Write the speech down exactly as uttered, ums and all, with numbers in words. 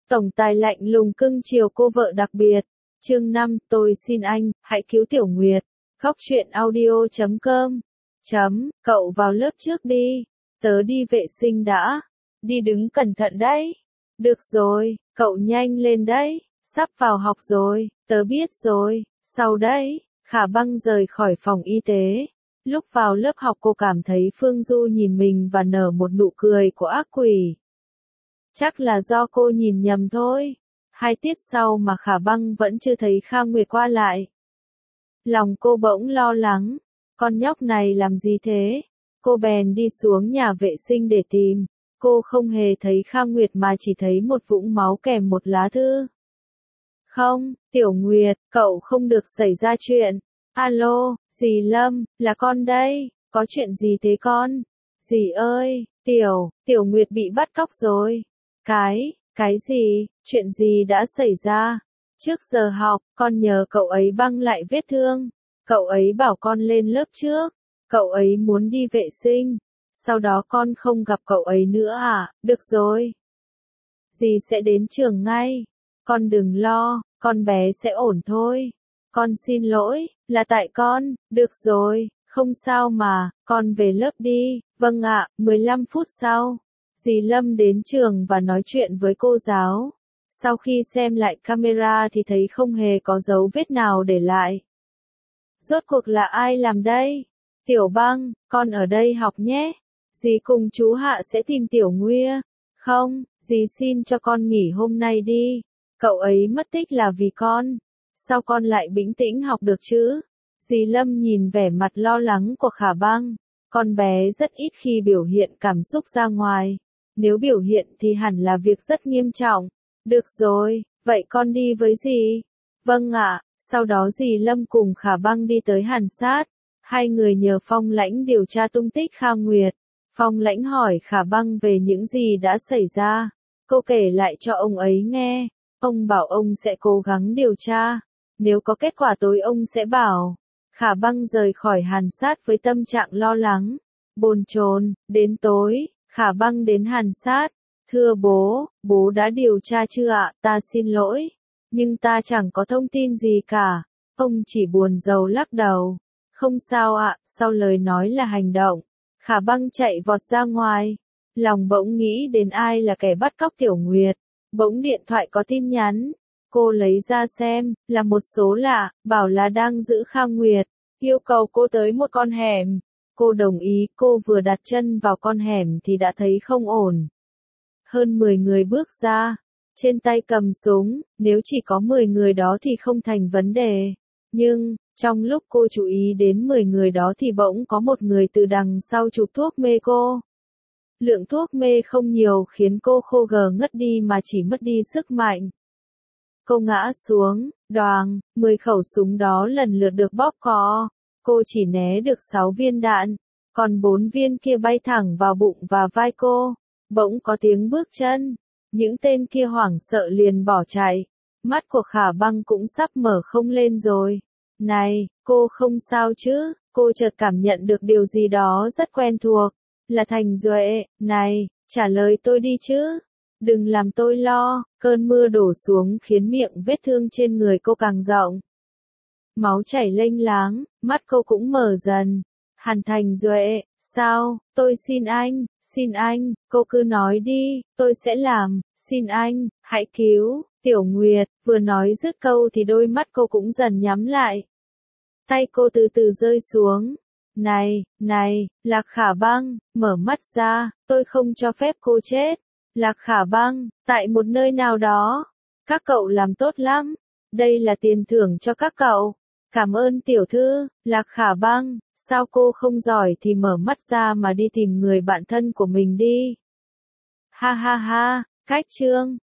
Tổng tài lạnh lùng cưng chiều cô vợ đặc biệt. Chương năm, tôi xin anh, hãy cứu Tiểu Nguyệt. Góc truyện audio chấm com. Chấm, cậu vào lớp trước đi. Tớ đi vệ sinh đã. Đi đứng cẩn thận đấy. Được rồi, cậu nhanh lên đấy. Sắp vào học rồi, tớ biết rồi. Sau đấy, Khả Băng rời khỏi phòng y tế. Lúc vào lớp học cô cảm thấy Phương Du nhìn mình và nở một nụ cười của ác quỷ. Chắc là do cô nhìn nhầm thôi. Hai tiết sau mà Khả Băng vẫn chưa thấy Kha Nguyệt qua lại. Lòng cô bỗng lo lắng. Con nhóc này làm gì thế? Cô bèn đi xuống nhà vệ sinh để tìm. Cô không hề thấy Kha Nguyệt mà chỉ thấy một vũng máu kèm một lá thư. Không, Tiểu Nguyệt, cậu không được xảy ra chuyện. Alo, dì Lâm, là con đây, có chuyện gì thế con? Dì ơi, Tiểu, Tiểu Nguyệt bị bắt cóc rồi. Cái, cái gì, chuyện gì đã xảy ra? Trước giờ học, con nhờ cậu ấy băng lại vết thương. Cậu ấy bảo con lên lớp trước. Cậu ấy muốn đi vệ sinh. Sau đó con không gặp cậu ấy nữa à? Được rồi. Dì sẽ đến trường ngay. Con đừng lo, con bé sẽ ổn thôi. Con xin lỗi, là tại con. Được rồi, không sao mà, con về lớp đi. Vâng ạ, mười lăm phút sau. Dì Lâm đến trường và nói chuyện với cô giáo. Sau khi xem lại camera thì thấy không hề có dấu vết nào để lại. Rốt cuộc là ai làm đây? Tiểu Băng, con ở đây học nhé. Dì cùng chú Hạ sẽ tìm Tiểu Nguya. Không, dì xin cho con nghỉ hôm nay đi. Cậu ấy mất tích là vì con. Sao con lại bình tĩnh học được chứ? Dì Lâm nhìn vẻ mặt lo lắng của Khả Băng. Con bé rất ít khi biểu hiện cảm xúc ra ngoài. Nếu biểu hiện thì hẳn là việc rất nghiêm trọng. Được rồi, vậy con đi với dì. Vâng ạ, sau đó dì Lâm cùng Khả Băng đi tới Hàn Sát. Hai người nhờ Phong Lãnh điều tra tung tích Kha Nguyệt. Phong Lãnh hỏi Khả Băng về những gì đã xảy ra. Cô kể lại cho ông ấy nghe. Ông bảo ông sẽ cố gắng điều tra. Nếu có kết quả tối ông sẽ bảo. Khả Băng rời khỏi Hàn Sát với tâm trạng lo lắng, bồn chồn. Đến tối, Khả Băng đến Hàn Sát. Thưa bố, bố đã điều tra chưa ạ? Ta xin lỗi. Nhưng ta chẳng có thông tin gì cả. Ông chỉ buồn rầu lắc đầu. Không sao ạ, sau lời nói là hành động. Khả Băng chạy vọt ra ngoài. Lòng bỗng nghĩ đến ai là kẻ bắt cóc Tiểu Nguyệt. Bỗng điện thoại có tin nhắn. Cô lấy ra xem, là một số lạ, bảo là đang giữ Kha Nguyệt. Yêu cầu cô tới một con hẻm. Cô đồng ý, cô vừa đặt chân vào con hẻm thì đã thấy không ổn. Hơn mười người bước ra. Trên tay cầm súng, nếu chỉ có mười người đó thì không thành vấn đề. Nhưng, trong lúc cô chú ý đến mười người đó thì bỗng có một người từ đằng sau chụp thuốc mê cô. Lượng thuốc mê không nhiều khiến cô khô gờ ngất đi mà chỉ mất đi sức mạnh. Cô ngã xuống, đoàng, mười khẩu súng đó lần lượt được bóp cò. Cô chỉ né được sáu viên đạn, còn bốn viên kia bay thẳng vào bụng và vai cô. Bỗng có tiếng bước chân. Những tên kia hoảng sợ liền bỏ chạy. Mắt của Khả Băng cũng sắp mở không lên rồi. Này, cô không sao chứ? Cô chợt cảm nhận được điều gì đó rất quen thuộc. Là Thành Duệ. Này, trả lời tôi đi chứ. Đừng làm tôi lo. Cơn mưa đổ xuống khiến miệng vết thương trên người cô càng rộng. Máu chảy lênh láng, mắt cô cũng mở dần. Hàn Thành Duệ, sao, tôi xin anh, xin anh, cô cứ nói đi, tôi sẽ làm, xin anh, hãy cứu, Tiểu Nguyệt. Vừa nói dứt câu thì đôi mắt cô cũng dần nhắm lại. Tay cô từ từ rơi xuống. Này, này, Lạc Khả Băng, mở mắt ra, tôi không cho phép cô chết. Lạc Khả Băng, tại một nơi nào đó. Các cậu làm tốt lắm. Đây là tiền thưởng cho các cậu. Cảm ơn tiểu thư. Lạc Khả Băng, sao cô không giỏi thì mở mắt ra mà đi tìm người bạn thân của mình đi. Ha ha ha, cách chương.